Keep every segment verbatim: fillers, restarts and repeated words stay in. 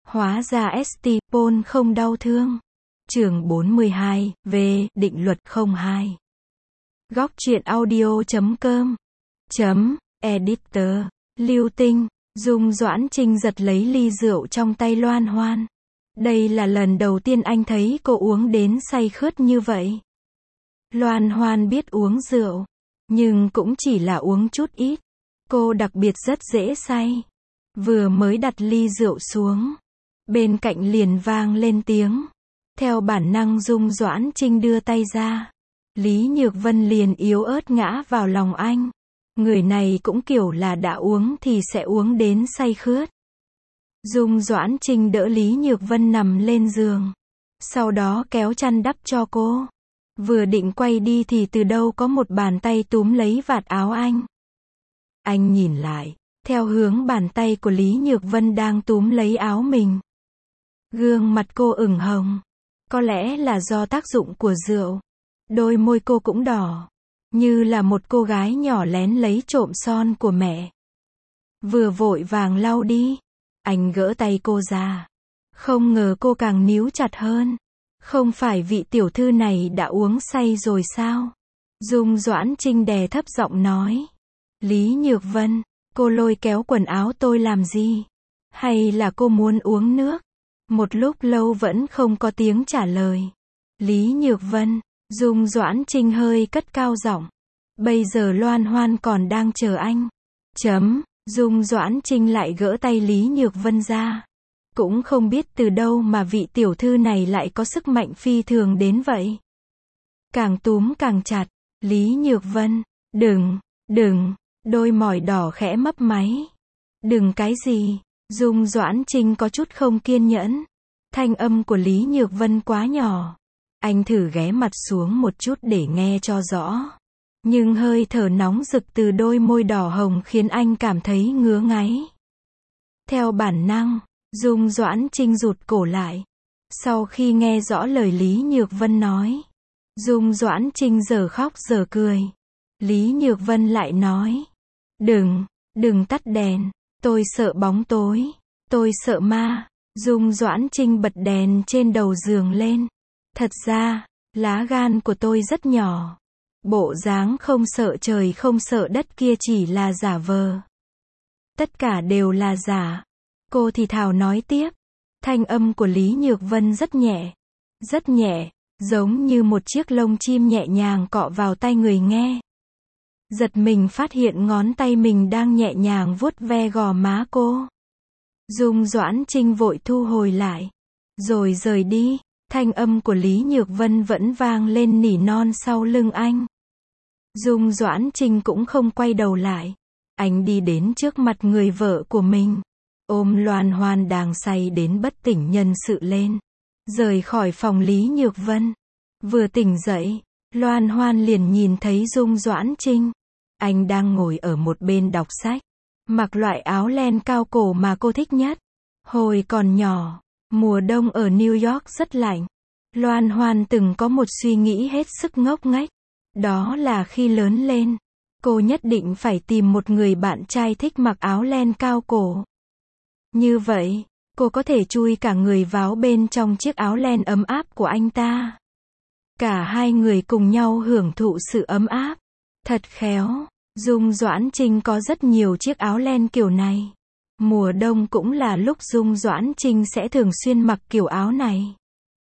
Hóa ra ét tê Paul không đau thương. Chương bốn mươi hai, về định luật không hai. Góc truyện audio chấm com chấm editor. Lưu Tinh, Dung Doãn Trinh giật lấy ly rượu trong tay Loan Hoan. Đây là lần đầu tiên anh thấy cô uống đến say khướt như vậy. Loan Hoan biết uống rượu, nhưng cũng chỉ là uống chút ít. Cô đặc biệt rất dễ say. Vừa mới đặt ly rượu xuống, bên cạnh liền vang lên tiếng. Theo bản năng Dung Doãn Trinh đưa tay ra. Lý Nhược Vân liền yếu ớt ngã vào lòng anh. Người này cũng kiểu là đã uống thì sẽ uống đến say khướt. Dung Doãn Trinh đỡ Lý Nhược Vân nằm lên giường. Sau đó kéo chăn đắp cho cô. Vừa định quay đi thì từ đâu có một bàn tay túm lấy vạt áo anh. Anh nhìn lại, theo hướng bàn tay của Lý Nhược Vân đang túm lấy áo mình. Gương mặt cô ửng hồng. Có lẽ là do tác dụng của rượu. Đôi môi cô cũng đỏ. Như là một cô gái nhỏ lén lấy trộm son của mẹ. Vừa vội vàng lau đi. Anh gỡ tay cô ra. Không ngờ cô càng níu chặt hơn. Không phải vị tiểu thư này đã uống say rồi sao? Dung Doãn Trinh đè thấp giọng nói. Lý Nhược Vân, cô lôi kéo quần áo tôi làm gì? Hay là cô muốn uống nước? Một lúc lâu vẫn không có tiếng trả lời. Lý Nhược Vân, Dung Doãn Trinh hơi cất cao giọng. Bây giờ Loan Hoan còn đang chờ anh. Chấm, Dung Doãn Trinh lại gỡ tay Lý Nhược Vân ra. Cũng không biết từ đâu mà vị tiểu thư này lại có sức mạnh phi thường đến vậy. Càng túm càng chặt. Lý Nhược Vân, đừng, đừng, đôi mỏi đỏ khẽ mấp máy. Đừng cái gì? Dung Doãn Trinh có chút không kiên nhẫn. Thanh âm của Lý Nhược Vân quá nhỏ. Anh thử ghé mặt xuống một chút để nghe cho rõ. Nhưng hơi thở nóng rực từ đôi môi đỏ hồng khiến anh cảm thấy ngứa ngáy. Theo bản năng, Dung Doãn Trinh rụt cổ lại. Sau khi nghe rõ lời Lý Nhược Vân nói, Dung Doãn Trinh giờ khóc giờ cười. Lý Nhược Vân lại nói. Đừng, đừng tắt đèn. Tôi sợ bóng tối. Tôi sợ ma. Dung Doãn Trinh bật đèn trên đầu giường lên. Thật ra, lá gan của tôi rất nhỏ. Bộ dáng không sợ trời không sợ đất kia chỉ là giả vờ. Tất cả đều là giả. Cô thì thào nói tiếp. Thanh âm của Lý Nhược Vân rất nhẹ. Rất nhẹ, giống như một chiếc lông chim nhẹ nhàng cọ vào tai người nghe. Giật mình phát hiện ngón tay mình đang nhẹ nhàng vuốt ve gò má cô. Dung Doãn Trinh vội thu hồi lại. Rồi rời đi. Thanh âm của Lý Nhược Vân vẫn vang lên nỉ non sau lưng anh. Dung Doãn Trinh cũng không quay đầu lại. Anh đi đến trước mặt người vợ của mình. Ôm Loan Hoan đang say đến bất tỉnh nhân sự lên. Rời khỏi phòng Lý Nhược Vân. Vừa tỉnh dậy, Loan Hoan liền nhìn thấy Dung Doãn Trinh. Anh đang ngồi ở một bên đọc sách. Mặc loại áo len cao cổ mà cô thích nhất. Hồi còn nhỏ, mùa đông ở New York rất lạnh. Loan Hoan từng có một suy nghĩ hết sức ngốc nghếch. Đó là khi lớn lên, cô nhất định phải tìm một người bạn trai thích mặc áo len cao cổ. Như vậy, cô có thể chui cả người vào bên trong chiếc áo len ấm áp của anh ta. Cả hai người cùng nhau hưởng thụ sự ấm áp. Thật khéo, Dung Doãn Trinh có rất nhiều chiếc áo len kiểu này. Mùa đông cũng là lúc Dung Doãn Trinh sẽ thường xuyên mặc kiểu áo này.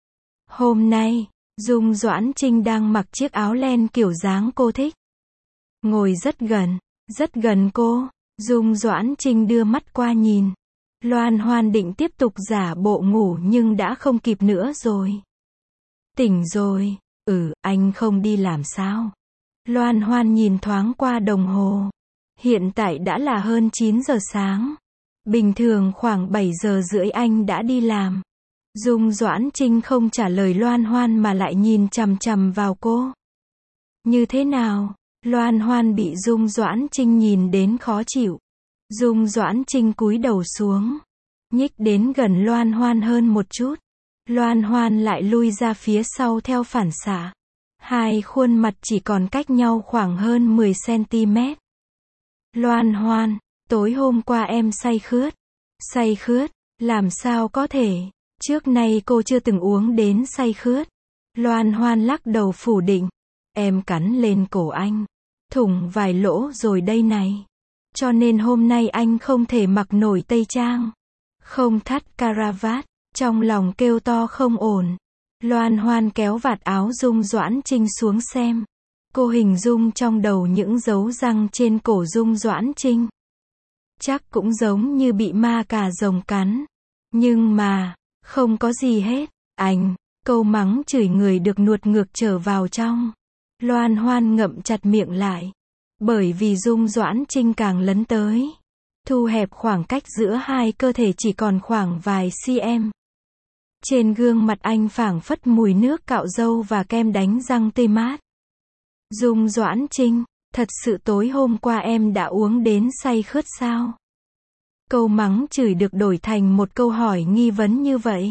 Hôm nay, Dung Doãn Trinh đang mặc chiếc áo len kiểu dáng cô thích. Ngồi rất gần, rất gần cô, Dung Doãn Trinh đưa mắt qua nhìn. Loan Hoan định tiếp tục giả bộ ngủ nhưng đã không kịp nữa rồi. Tỉnh rồi, ừ, anh không đi làm sao? Loan Hoan nhìn thoáng qua đồng hồ. Hiện tại đã là hơn chín giờ sáng. Bình thường khoảng bảy giờ rưỡi anh đã đi làm. Dung Doãn Trinh không trả lời Loan Hoan mà lại nhìn chằm chằm vào cô. Như thế nào? Loan Hoan bị Dung Doãn Trinh nhìn đến khó chịu. Dung Doãn Trinh cúi đầu xuống. Nhích đến gần Loan Hoan hơn một chút. Loan Hoan lại lui ra phía sau theo phản xạ. Hai khuôn mặt chỉ còn cách nhau khoảng hơn mười xăng-ti-mét. Loan Hoan, tối hôm qua em say khướt. Say khướt, Làm sao có thể, trước nay cô chưa từng uống đến say khướt. Loan Hoan lắc đầu phủ định. Em cắn lên cổ anh, thủng vài lỗ rồi đây này. Cho nên hôm nay anh không thể mặc nổi tây trang, không thắt caravat, trong lòng kêu to không ổn. Loan Hoan kéo vạt áo Dung Doãn Trinh xuống xem. Cô hình dung trong đầu những dấu răng trên cổ Dung Doãn Trinh. Chắc cũng giống như bị ma cà rồng cắn. Nhưng mà, không có gì hết. Anh, câu mắng chửi người được nuột ngược trở vào trong. Loan Hoan ngậm chặt miệng lại. Bởi vì Dung Doãn Trinh càng lấn tới, thu hẹp khoảng cách giữa hai cơ thể chỉ còn khoảng vài cm. Trên gương mặt anh phảng phất mùi nước cạo râu và kem đánh răng tươi mát. Dung Doãn Trinh, thật sự tối hôm qua em đã uống đến say khướt sao? Câu mắng chửi được đổi thành một câu hỏi nghi vấn như vậy.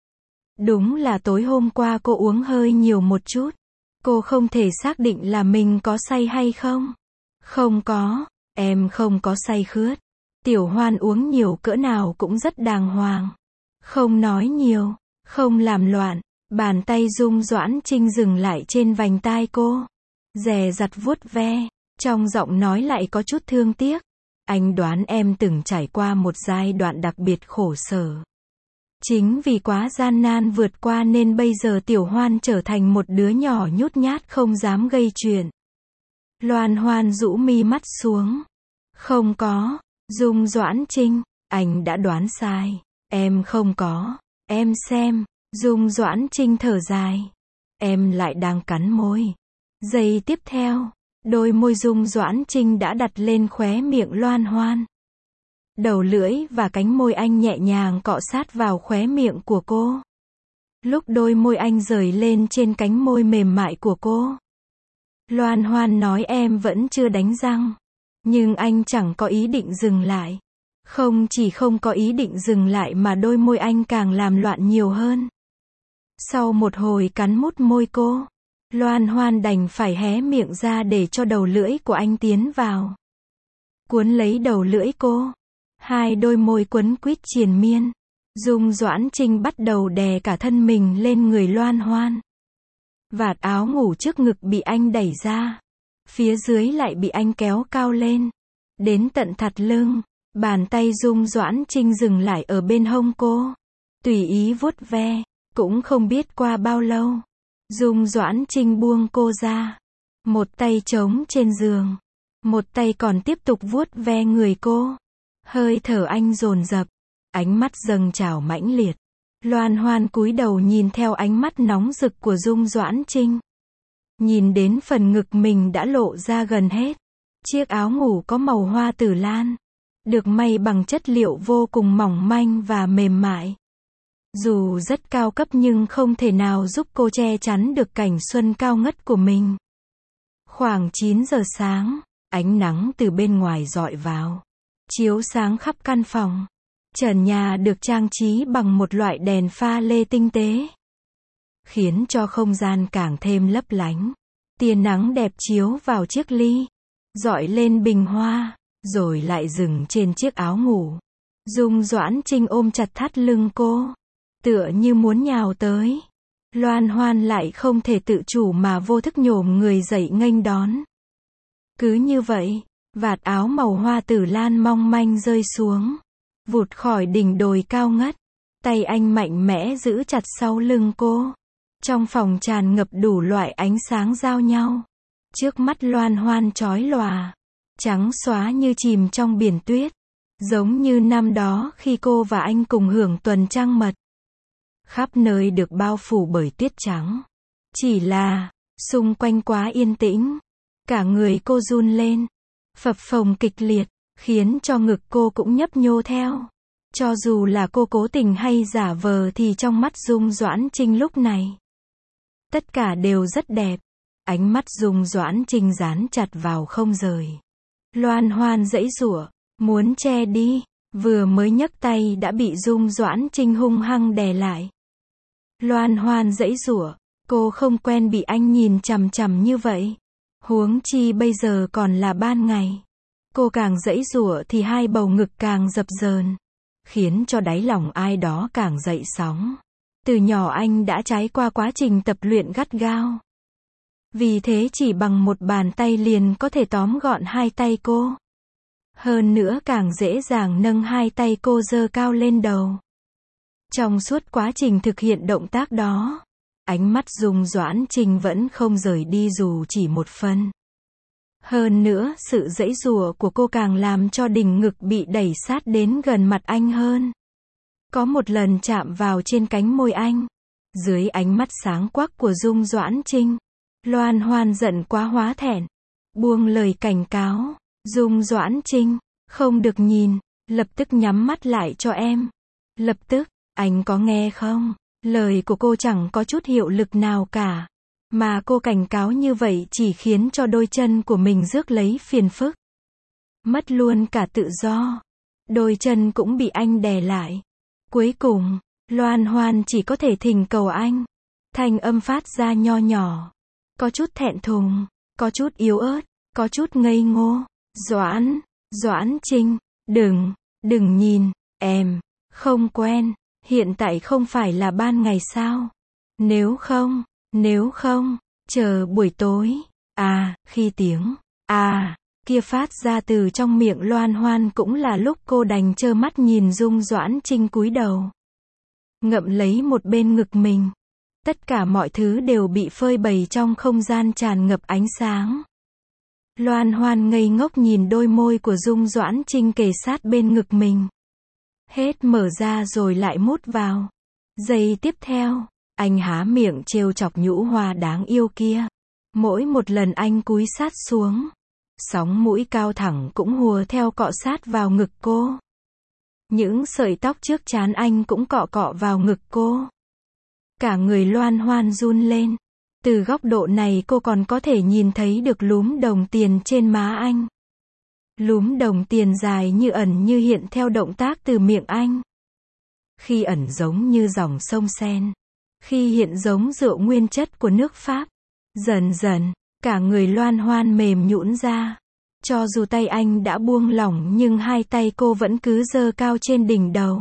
Đúng là tối hôm qua cô uống hơi nhiều một chút. Cô không thể xác định là mình có say hay không. Không có, em không có say khướt. Tiểu Hoan uống nhiều cỡ nào cũng rất đàng hoàng. Không nói nhiều, không làm loạn. Bàn tay Dung Doãn Trinh dừng lại trên vành tai cô. Dè dặt vuốt ve, trong giọng nói lại có chút thương tiếc. Anh đoán em từng trải qua một giai đoạn đặc biệt khổ sở. Chính vì quá gian nan vượt qua nên bây giờ Tiểu Hoan trở thành một đứa nhỏ nhút nhát không dám gây chuyện. Loan Hoan rũ mi mắt xuống. Không có, Dung Doãn Trinh, anh đã đoán sai. Em không có, em xem. Dung Doãn Trinh thở dài. Em lại đang cắn môi. Giây tiếp theo, đôi môi Dung Doãn Trinh đã đặt lên khóe miệng Loan Hoan. Đầu lưỡi và cánh môi anh nhẹ nhàng cọ sát vào khóe miệng của cô. Lúc đôi môi anh rời lên trên cánh môi mềm mại của cô, Loan Hoan nói em vẫn chưa đánh răng. Nhưng anh chẳng có ý định dừng lại. Không chỉ không có ý định dừng lại mà đôi môi anh càng làm loạn nhiều hơn. Sau một hồi cắn mút môi cô, Loan Hoan đành phải hé miệng ra để cho đầu lưỡi của anh tiến vào. Cuốn lấy đầu lưỡi cô. Hai đôi môi quấn quýt triền miên. Dung Doãn Trinh bắt đầu đè cả thân mình lên người Loan Hoan. Vạt áo ngủ trước ngực bị anh đẩy ra. Phía dưới lại bị anh kéo cao lên. Đến tận thắt lưng. Bàn tay Dung Doãn Trinh dừng lại ở bên hông cô. Tùy ý vuốt ve. Cũng không biết qua bao lâu. Dung Doãn Trinh buông cô ra. Một tay trống trên giường. Một tay còn tiếp tục vuốt ve người cô. Hơi thở anh dồn dập. Ánh mắt dâng trào mãnh liệt. Loan Hoan cúi đầu nhìn theo ánh mắt nóng rực của Dung Doãn Trinh. Nhìn đến phần ngực mình đã lộ ra gần hết. Chiếc áo ngủ có màu hoa tử lan. Được may bằng chất liệu vô cùng mỏng manh và mềm mại. Dù rất cao cấp nhưng không thể nào giúp cô che chắn được cảnh xuân cao ngất của mình. Khoảng chín giờ sáng, ánh nắng từ bên ngoài rọi vào. Chiếu sáng khắp căn phòng. Trần nhà được trang trí bằng một loại đèn pha lê tinh tế. Khiến cho không gian càng thêm lấp lánh. Tia nắng đẹp chiếu vào chiếc ly. Rọi lên bình hoa. Rồi lại dừng trên chiếc áo ngủ. Dung Doãn Trinh ôm chặt thắt lưng cô. Tựa như muốn nhào tới. Loan Hoan lại không thể tự chủ mà vô thức nhổm người dậy nghênh đón. Cứ như vậy, vạt áo màu hoa tử lan mong manh rơi xuống. Vụt khỏi đỉnh đồi cao ngất. Tay anh mạnh mẽ giữ chặt sau lưng cô. Trong phòng tràn ngập đủ loại ánh sáng giao nhau. Trước mắt Loan Hoan chói lòa. Trắng xóa như chìm trong biển tuyết. Giống như năm đó khi cô và anh cùng hưởng tuần trăng mật. Khắp nơi được bao phủ bởi tuyết trắng. Chỉ là, xung quanh quá yên tĩnh. Cả người cô run lên. Phập phồng kịch liệt, khiến cho ngực cô cũng nhấp nhô theo. Cho dù là cô cố tình hay giả vờ thì trong mắt Dung Doãn Trinh lúc này. Tất cả đều rất đẹp. Ánh mắt Dung Doãn Trinh dán chặt vào không rời. Loan Hoan giãy giụa, muốn che đi. Vừa mới nhấc tay đã bị Dung Doãn Trinh hung hăng đè lại. Loan Hoan giãy giụa, cô không quen bị anh nhìn chằm chằm như vậy. Huống chi bây giờ còn là ban ngày. Cô càng giãy giụa thì hai bầu ngực càng dập dờn. khiến cho đáy lòng ai đó càng dậy sóng. Từ nhỏ anh đã trải qua quá trình tập luyện gắt gao. Vì thế chỉ bằng một bàn tay liền có thể tóm gọn hai tay cô. Hơn nữa càng dễ dàng nâng hai tay cô giơ cao lên đầu. Trong suốt quá trình thực hiện động tác đó, ánh mắt Dung Doãn Trinh vẫn không rời đi dù chỉ một phân. Hơn nữa, sự giãy giụa của cô càng làm cho đỉnh ngực bị đẩy sát đến gần mặt anh hơn. Có một lần chạm vào trên cánh môi anh. Dưới ánh mắt sáng quắc của Dung Doãn Trinh, Loan Hoan giận quá hóa thẹn, buông lời cảnh cáo. Dung Doãn Trinh, không được nhìn, lập tức nhắm mắt lại cho em. Lập tức, anh có nghe không? Lời của cô chẳng có chút hiệu lực nào cả. Mà cô cảnh cáo như vậy chỉ khiến cho đôi chân của mình rước lấy phiền phức. Mất luôn cả tự do. Đôi chân cũng bị anh đè lại. Cuối cùng, Loan Hoan chỉ có thể thỉnh cầu anh. Thanh âm phát ra nho nhỏ. Có chút thẹn thùng, có chút yếu ớt, có chút ngây ngô. Doãn, Doãn Trinh, đừng, đừng nhìn, em, không quen, hiện tại không phải là ban ngày sao? Nếu không, nếu không, chờ buổi tối, à, khi tiếng, à, kia phát ra từ trong miệng Loan Hoan cũng là lúc cô đành trơ mắt nhìn Dung Doãn Trinh cúi đầu. Ngậm lấy một bên ngực mình. Tất cả mọi thứ đều bị phơi bày trong không gian tràn ngập ánh sáng. Loan Hoan ngây ngốc nhìn đôi môi của Dung Doãn Trinh kề sát bên ngực mình. Hết mở ra rồi lại mút vào. Giây tiếp theo, anh há miệng trêu chọc nhũ hoa đáng yêu kia. Mỗi một lần anh cúi sát xuống, sóng mũi cao thẳng cũng hùa theo cọ sát vào ngực cô. Những sợi tóc trước trán anh cũng cọ cọ vào ngực cô. Cả người Loan Hoan run lên. Từ góc độ này cô còn có thể nhìn thấy được lúm đồng tiền trên má anh. Lúm đồng tiền dài như ẩn như hiện theo động tác từ miệng anh. Khi ẩn giống như dòng sông Sen. Khi hiện giống rượu nguyên chất của nước Pháp. Dần dần, cả người Loan Hoan mềm nhũn ra. Cho dù tay anh đã buông lỏng nhưng hai tay cô vẫn cứ giơ cao trên đỉnh đầu.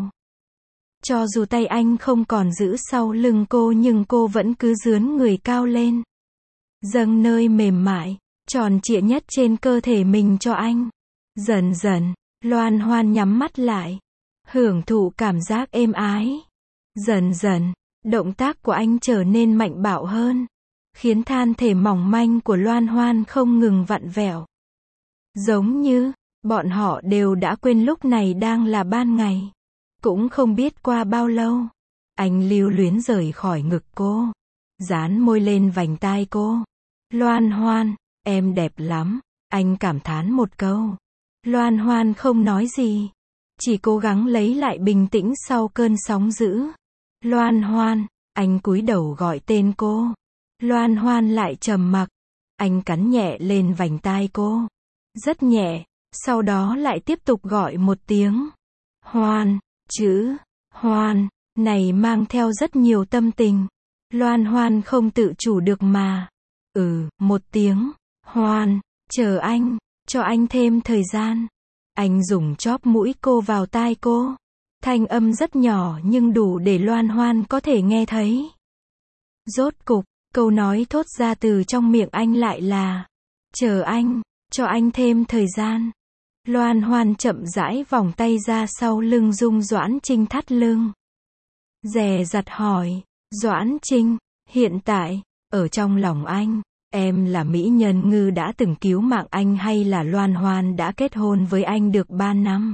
Cho dù tay anh không còn giữ sau lưng cô nhưng cô vẫn cứ dướn người cao lên. Dâng nơi mềm mại, tròn trịa nhất trên cơ thể mình cho anh. Dần dần, Loan Hoan nhắm mắt lại. Hưởng thụ cảm giác êm ái. Dần dần, động tác của anh trở nên mạnh bạo hơn. Khiến than thể mỏng manh của Loan Hoan không ngừng vặn vẹo. Giống như, bọn họ đều đã quên lúc này đang là ban ngày. Cũng không biết qua bao lâu, anh lưu luyến rời khỏi ngực cô, dán môi lên vành tai cô. Loan Hoan, em đẹp lắm, anh cảm thán một câu. Loan Hoan không nói gì, chỉ cố gắng lấy lại bình tĩnh sau cơn sóng dữ. Loan Hoan, anh cúi đầu gọi tên cô. Loan Hoan lại trầm mặc, anh cắn nhẹ lên vành tai cô. Rất nhẹ, sau đó lại tiếp tục gọi một tiếng. Hoan. Chữ Hoan này mang theo rất nhiều tâm tình. Loan Hoan không tự chủ được mà. Ừ, một tiếng. Hoan, chờ anh, cho anh thêm thời gian. Anh dùng chóp mũi cô vào tai cô. Thanh âm rất nhỏ nhưng đủ để Loan Hoan có thể nghe thấy. Rốt cục, câu nói thốt ra từ trong miệng anh lại là chờ anh, cho anh thêm thời gian. Loan Hoan chậm rãi vòng tay ra sau lưng Dung Doãn Trinh thắt lưng. Dè dặt hỏi, Doãn Trinh, hiện tại, ở trong lòng anh, em là mỹ nhân ngư đã từng cứu mạng anh hay là Loan Hoan đã kết hôn với anh được ba năm?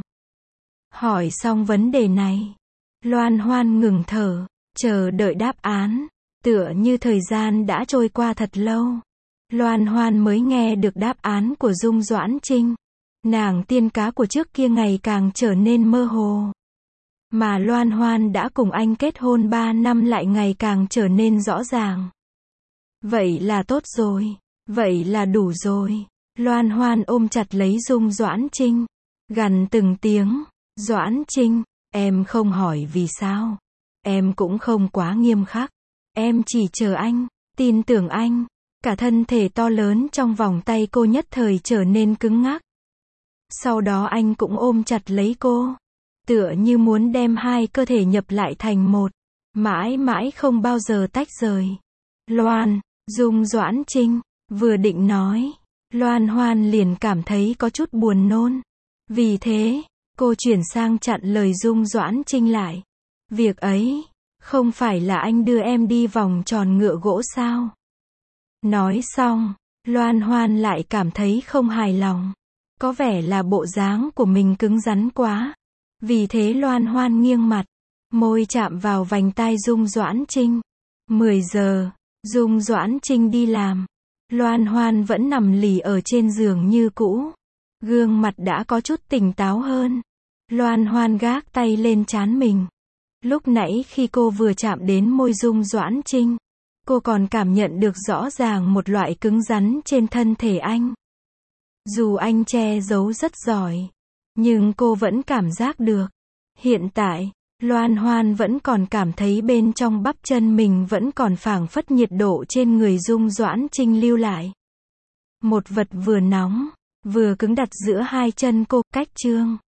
Hỏi xong vấn đề này, Loan Hoan ngừng thở, chờ đợi đáp án, tựa như thời gian đã trôi qua thật lâu. Loan Hoan mới nghe được đáp án của Dung Doãn Trinh. Nàng tiên cá của trước kia ngày càng trở nên mơ hồ. Mà Loan Hoan đã cùng anh kết hôn ba năm lại ngày càng trở nên rõ ràng. Vậy là tốt rồi. Vậy là đủ rồi. Loan Hoan ôm chặt lấy Dung Doãn Trinh. Gằn từng tiếng. Doãn Trinh, em không hỏi vì sao. Em cũng không quá nghiêm khắc. Em chỉ chờ anh, tin tưởng anh. Cả thân thể to lớn trong vòng tay cô nhất thời trở nên cứng ngắc. Sau đó anh cũng ôm chặt lấy cô. tựa như muốn đem hai cơ thể nhập lại thành một, mãi mãi không bao giờ tách rời. Loan, Dung Doãn Trinh, vừa định nói, Loan Hoan liền cảm thấy có chút buồn nôn. Vì thế, cô chuyển sang chặn lời Dung Doãn Trinh lại. Việc ấy, không phải là anh đưa em đi vòng tròn ngựa gỗ sao? Nói xong, Loan Hoan lại cảm thấy không hài lòng. Có vẻ là bộ dáng của mình cứng rắn quá. Vì thế Loan Hoan nghiêng mặt, môi chạm vào vành tai Dung Doãn Trinh. mười giờ, Dung Doãn Trinh đi làm. Loan Hoan vẫn nằm lì ở trên giường như cũ. Gương mặt đã có chút tỉnh táo hơn. Loan Hoan gác tay lên trán mình. Lúc nãy khi cô vừa chạm đến môi Dung Doãn Trinh, cô còn cảm nhận được rõ ràng một loại cứng rắn trên thân thể anh. Dù anh che giấu rất giỏi, nhưng cô vẫn cảm giác được. Hiện tại, Loan Hoan vẫn còn cảm thấy bên trong bắp chân mình vẫn còn phảng phất nhiệt độ trên người Dung Doãn Trinh lưu lại. Một vật vừa nóng, vừa cứng đặt giữa hai chân cô, cách chương.